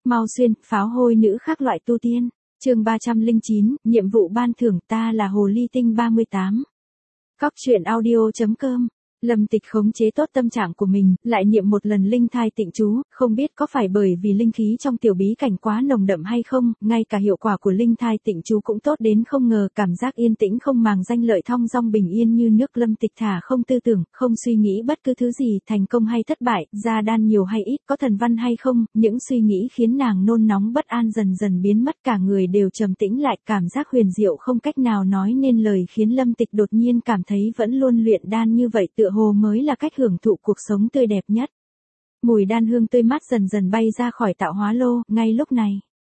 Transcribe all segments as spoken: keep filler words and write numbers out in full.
Mau xuyên, pháo hôi nữ khác loại tu tiên. Chương ba trăm lẻ chín, nhiệm vụ ban thưởng, ta là hồ ly tinh ba mươi tám. Cóc truyện audio chấm com. Lâm Tịch khống chế tốt tâm trạng của mình, lại niệm một lần linh thai tịnh chú, không biết có phải bởi vì linh khí trong tiểu bí cảnh quá nồng đậm hay không, ngay cả hiệu quả của linh thai tịnh chú cũng tốt đến không ngờ, cảm giác yên tĩnh không màng danh lợi thong dong bình yên như nước. Lâm Tịch thả không tư tưởng, không suy nghĩ bất cứ thứ gì, thành công hay thất bại, ra đan nhiều hay ít, có thần văn hay không, những suy nghĩ khiến nàng nôn nóng bất an dần dần biến mất, cả người đều trầm tĩnh lại, cảm giác huyền diệu không cách nào nói nên lời khiến Lâm Tịch đột nhiên cảm thấy vẫn luôn luyện đan như vậy tựa hồ mới là cách hưởng thụ cuộc sống tươi đẹp nhất. Mùi đan hương tươi mát dần dần bay ra khỏi tạo hóa lô, ngay lúc này.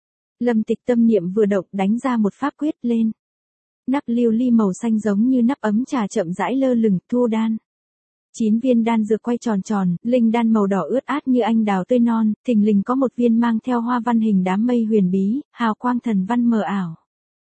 Lâm Tịch tâm niệm vừa động đánh ra một pháp quyết lên. Nắp lưu ly màu xanh giống như nắp ấm trà chậm rãi lơ lửng, thu đan. Chín viên đan dược quay tròn tròn, linh đan màu đỏ ướt át như anh đào tươi non, thình lình có một viên mang theo hoa văn hình đám mây huyền bí, hào quang thần văn mờ ảo.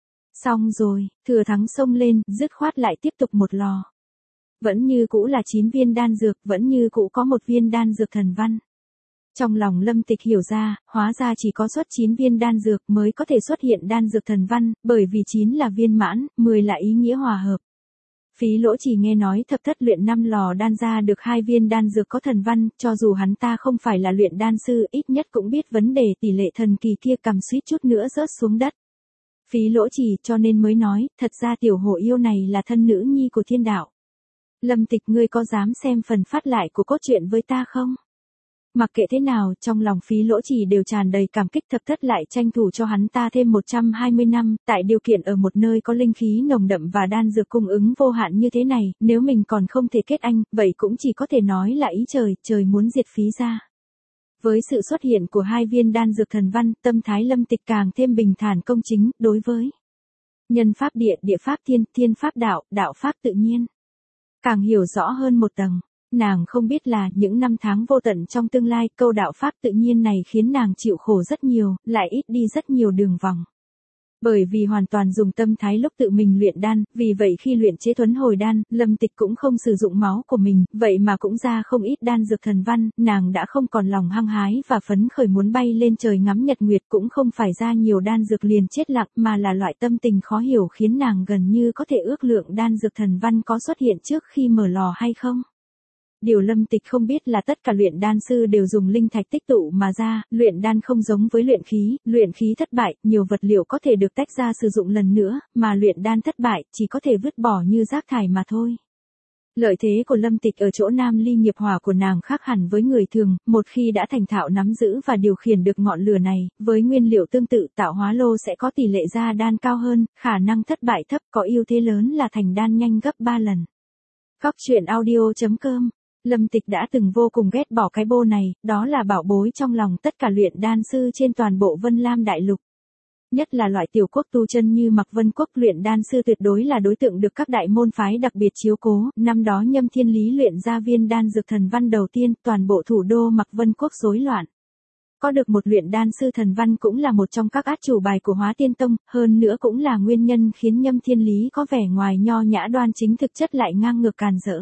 Xong rồi, thừa thắng xông lên, dứt khoát lại tiếp tục một lò. Vẫn như cũ là chín viên đan dược, vẫn như cũ có một viên đan dược thần văn. Trong lòng Lâm Tịch hiểu ra, hóa ra chỉ có xuất chín viên đan dược mới có thể xuất hiện đan dược thần văn, bởi vì chín là viên mãn, mười là ý nghĩa hòa hợp. Phí Lỗ chỉ nghe nói thập thất luyện năm lò đan ra được hai viên đan dược có thần văn, cho dù hắn ta không phải là luyện đan sư, ít nhất cũng biết vấn đề tỷ lệ thần kỳ kia, cầm suýt chút nữa rớt xuống đất. Phí Lỗ chỉ cho nên mới nói, thật ra tiểu hổ yêu này là thân nữ nhi của thiên đạo. Lâm Tịch, ngươi có dám xem phần phát lại của cốt truyện với ta không? Mặc kệ thế nào, trong lòng Phí Lỗ chỉ đều tràn đầy cảm kích, thập thất lại tranh thủ cho hắn ta thêm một trăm hai mươi năm, tại điều kiện ở một nơi có linh khí nồng đậm và đan dược cung ứng vô hạn như thế này, nếu mình còn không thể kết anh, vậy cũng chỉ có thể nói là ý trời, trời muốn diệt Phí ra. Với sự xuất hiện của hai viên đan dược thần văn, tâm thái Lâm Tịch càng thêm bình thản công chính, đối với nhân pháp địa, địa pháp thiên, thiên pháp đạo, đạo pháp tự nhiên. Càng hiểu rõ hơn một tầng, nàng không biết là những năm tháng vô tận trong tương lai, câu đạo pháp tự nhiên này khiến nàng chịu khổ rất nhiều, lại ít đi rất nhiều đường vòng. Bởi vì hoàn toàn dùng tâm thái lúc tự mình luyện đan, vì vậy khi luyện chế thuấn hồi đan, Lâm Tịch cũng không sử dụng máu của mình, vậy mà cũng ra không ít đan dược thần văn, nàng đã không còn lòng hăng hái và phấn khởi muốn bay lên trời ngắm nhật nguyệt, cũng không phải ra nhiều đan dược liền chết lặng, mà là loại tâm tình khó hiểu khiến nàng gần như có thể ước lượng đan dược thần văn có xuất hiện trước khi mở lò hay không. Điều Lâm Tịch không biết là tất cả luyện đan sư đều dùng linh thạch tích tụ mà ra, luyện đan không giống với luyện khí, luyện khí thất bại, nhiều vật liệu có thể được tách ra sử dụng lần nữa, mà luyện đan thất bại, chỉ có thể vứt bỏ như rác thải mà thôi. Lợi thế của Lâm Tịch ở chỗ nam ly nghiệp hỏa của nàng khác hẳn với người thường, một khi đã thành thạo nắm giữ và điều khiển được ngọn lửa này, với nguyên liệu tương tự tạo hóa lô sẽ có tỷ lệ ra đan cao hơn, khả năng thất bại thấp, có ưu thế lớn là thành đan nhanh gấp ba lần. Cóc truyện audio chấm com. Lâm Tịch đã từng vô cùng ghét bỏ cái bô này, đó là bảo bối trong lòng tất cả luyện đan sư trên toàn bộ Vân Lam Đại Lục. Nhất là loại tiểu quốc tu chân như Mạc Vân Quốc, luyện đan sư tuyệt đối là đối tượng được các đại môn phái đặc biệt chiếu cố, năm đó Nhâm Thiên Lý luyện ra viên đan dược thần văn đầu tiên, toàn bộ thủ đô Mạc Vân Quốc rối loạn. Có được một luyện đan sư thần văn cũng là một trong các át chủ bài của Hóa Tiên Tông, hơn nữa cũng là nguyên nhân khiến Nhâm Thiên Lý có vẻ ngoài nho nhã đoan chính thực chất lại ngang ngược càn rỡ.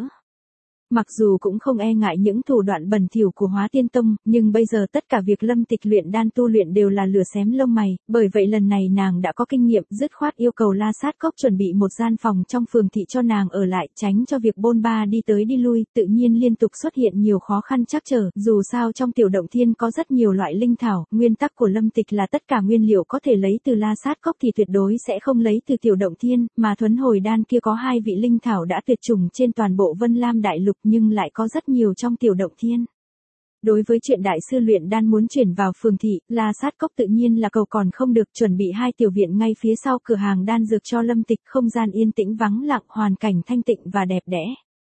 Mặc dù cũng không e ngại những thủ đoạn bẩn thỉu của Hóa Tiên Tông, nhưng bây giờ tất cả việc Lâm Tịch luyện đan tu luyện đều là lửa xém lông mày, bởi vậy lần này nàng đã có kinh nghiệm, dứt khoát yêu cầu La Sát Cốc chuẩn bị một gian phòng trong phường thị cho nàng ở lại, tránh cho việc bôn ba đi tới đi lui, tự nhiên liên tục xuất hiện nhiều khó khăn trắc trở, dù sao trong tiểu động thiên có rất nhiều loại linh thảo, nguyên tắc của Lâm Tịch là tất cả nguyên liệu có thể lấy từ La Sát Cốc thì tuyệt đối sẽ không lấy từ tiểu động thiên, mà thuấn hồi đan kia có hai vị linh thảo đã tuyệt chủng trên toàn bộ Vân Lam Đại Lục, nhưng lại có rất nhiều trong tiểu động thiên. Đối với chuyện đại sư luyện đan muốn chuyển vào phường thị, La Sát Cốc tự nhiên là cầu còn không được, chuẩn bị hai tiểu viện ngay phía sau cửa hàng đan dược cho Lâm Tịch, không gian yên tĩnh vắng lặng, hoàn cảnh thanh tịnh và đẹp đẽ.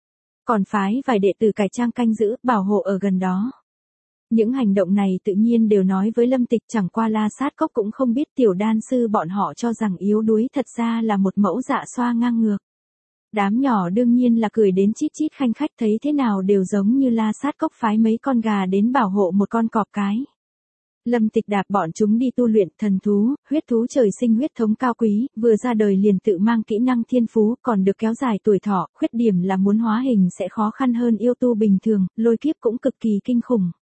Còn phái vài đệ tử cải trang canh giữ, bảo hộ ở gần đó. Những hành động này tự nhiên đều nói với Lâm Tịch, chẳng qua La Sát Cốc cũng không biết tiểu đan sư bọn họ cho rằng yếu đuối thật ra là một mẫu dạ xoa ngang ngược. Đám nhỏ đương nhiên là cười đến chít chít khanh khách, thấy thế nào đều giống như La Sát Cốc phái mấy con gà đến bảo hộ một con cọp cái. Lâm Tịch đạp bọn chúng đi tu luyện, thần thú, huyết thú trời sinh huyết thống cao quý, vừa ra đời liền tự mang kỹ năng thiên phú, còn được kéo dài tuổi thọ, khuyết điểm là muốn hóa hình sẽ khó khăn hơn yêu tu bình thường, lôi kiếp cũng cực kỳ kinh khủng.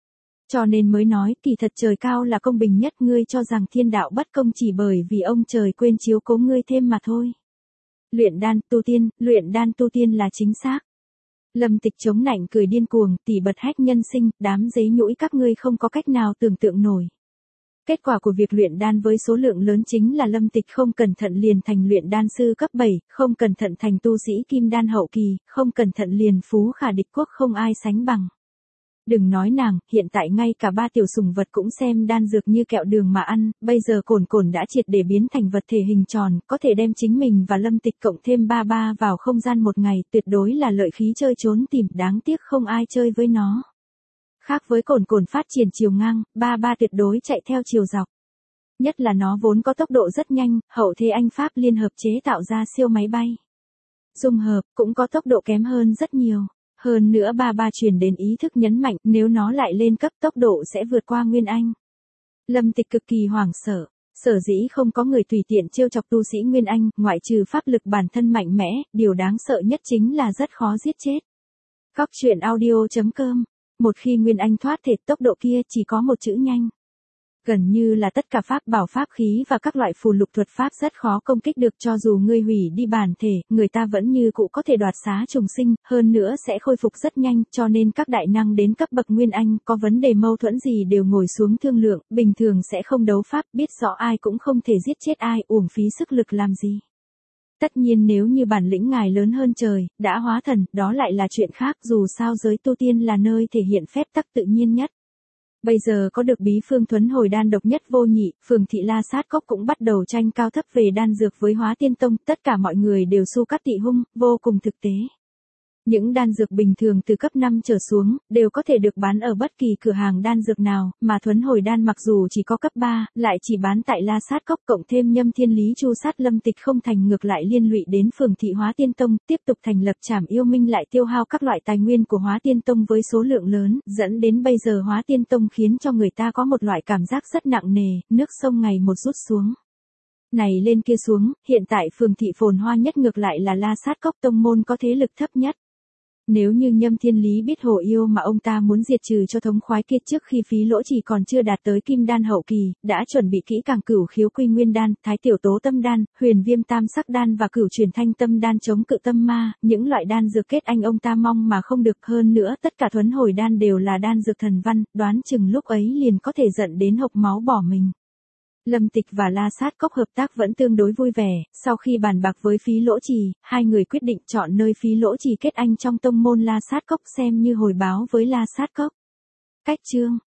Cho nên mới nói, kỳ thật trời cao là công bình nhất, ngươi cho rằng thiên đạo bất công chỉ bởi vì ông trời quên chiếu cố ngươi thêm mà thôi. Luyện đan, tu tiên, luyện đan tu tiên là chính xác. Lâm Tịch chống nạnh cười điên cuồng, tỉ bật hách nhân sinh, đám giấy nhũi các ngươi không có cách nào tưởng tượng nổi. Kết quả của việc luyện đan với số lượng lớn chính là Lâm Tịch không cẩn thận liền thành luyện đan sư cấp bảy, không cẩn thận thành tu sĩ kim đan hậu kỳ, không cẩn thận liền phú khả địch quốc không ai sánh bằng. Đừng nói nàng, hiện tại ngay cả ba tiểu sủng vật cũng xem đan dược như kẹo đường mà ăn, bây giờ Cổn Cổn đã triệt để biến thành vật thể hình tròn, có thể đem chính mình và Lâm Tịch cộng thêm ba ba vào không gian một ngày, tuyệt đối là lợi khí chơi trốn tìm, đáng tiếc không ai chơi với nó. Khác với Cổn Cổn phát triển chiều ngang, ba ba tuyệt đối chạy theo chiều dọc. Nhất là nó vốn có tốc độ rất nhanh, hậu thế Anh Pháp liên hợp chế tạo ra siêu máy bay. Dung hợp, cũng có tốc độ kém hơn rất nhiều. Hơn nữa ba ba truyền đến ý thức nhấn mạnh, nếu nó lại lên cấp tốc độ sẽ vượt qua Nguyên Anh. Lâm Tịch cực kỳ hoảng sợ, sở dĩ không có người tùy tiện trêu chọc tu sĩ Nguyên Anh, ngoại trừ pháp lực bản thân mạnh mẽ, điều đáng sợ nhất chính là rất khó giết chết. Cóc truyện audio chấm com. Một khi Nguyên Anh thoát thể, tốc độ kia chỉ có một chữ nhanh. Gần như là tất cả pháp bảo pháp khí và các loại phù lục thuật pháp rất khó công kích được, cho dù ngươi hủy đi bản thể, người ta vẫn như cũ có thể đoạt xá trùng sinh, hơn nữa sẽ khôi phục rất nhanh, cho nên các đại năng đến cấp bậc Nguyên Anh, có vấn đề mâu thuẫn gì đều ngồi xuống thương lượng, bình thường sẽ không đấu pháp, biết rõ ai cũng không thể giết chết ai, uổng phí sức lực làm gì. Tất nhiên nếu như bản lĩnh ngài lớn hơn trời, đã hóa thần, đó lại là chuyện khác, dù sao giới tu tiên là nơi thể hiện phép tắc tự nhiên nhất. Bây giờ có được bí phương thuấn hồi đan độc nhất vô nhị, phường thị La Sát Cốc cũng bắt đầu tranh cao thấp về đan dược với Hóa Tiên Tông, tất cả mọi người đều su cắt tị hung, vô cùng thực tế. Những đan dược bình thường từ cấp năm trở xuống, đều có thể được bán ở bất kỳ cửa hàng đan dược nào, mà thuấn hồi đan mặc dù chỉ có cấp ba, lại chỉ bán tại La Sát Cốc, cộng thêm Nhâm Thiên Lý Chu sát Lâm Tịch không thành, ngược lại liên lụy đến phường thị Hóa Tiên Tông, tiếp tục thành lập Trảm Yêu Minh lại tiêu hao các loại tài nguyên của Hóa Tiên Tông với số lượng lớn, dẫn đến bây giờ Hóa Tiên Tông khiến cho người ta có một loại cảm giác rất nặng nề, nước sông ngày một rút xuống. Này lên kia xuống, hiện tại phường thị phồn hoa nhất ngược lại là La Sát Cốc, tông môn có thế lực thấp nhất. Nếu như Nhâm Thiên Lý biết hồ yêu mà ông ta muốn diệt trừ cho thống khoái kia trước khi phí lỗ chỉ còn chưa đạt tới kim đan hậu kỳ, đã chuẩn bị kỹ càng cửu khiếu quy nguyên đan, thái tiểu tố tâm đan, huyền viêm tam sắc đan và cửu truyền thanh tâm đan chống cự tâm ma, những loại đan dược kết anh ông ta mong mà không được, hơn nữa tất cả thuấn hồi đan đều là đan dược thần văn, đoán chừng lúc ấy liền có thể giận đến hộc máu bỏ mình. Lâm Tịch và La Sát Cốc hợp tác vẫn tương đối vui vẻ, sau khi bàn bạc với phí lỗ trì, hai người quyết định chọn nơi phí lỗ trì kết anh trong tông môn La Sát Cốc xem như hồi báo với La Sát Cốc. Cách chương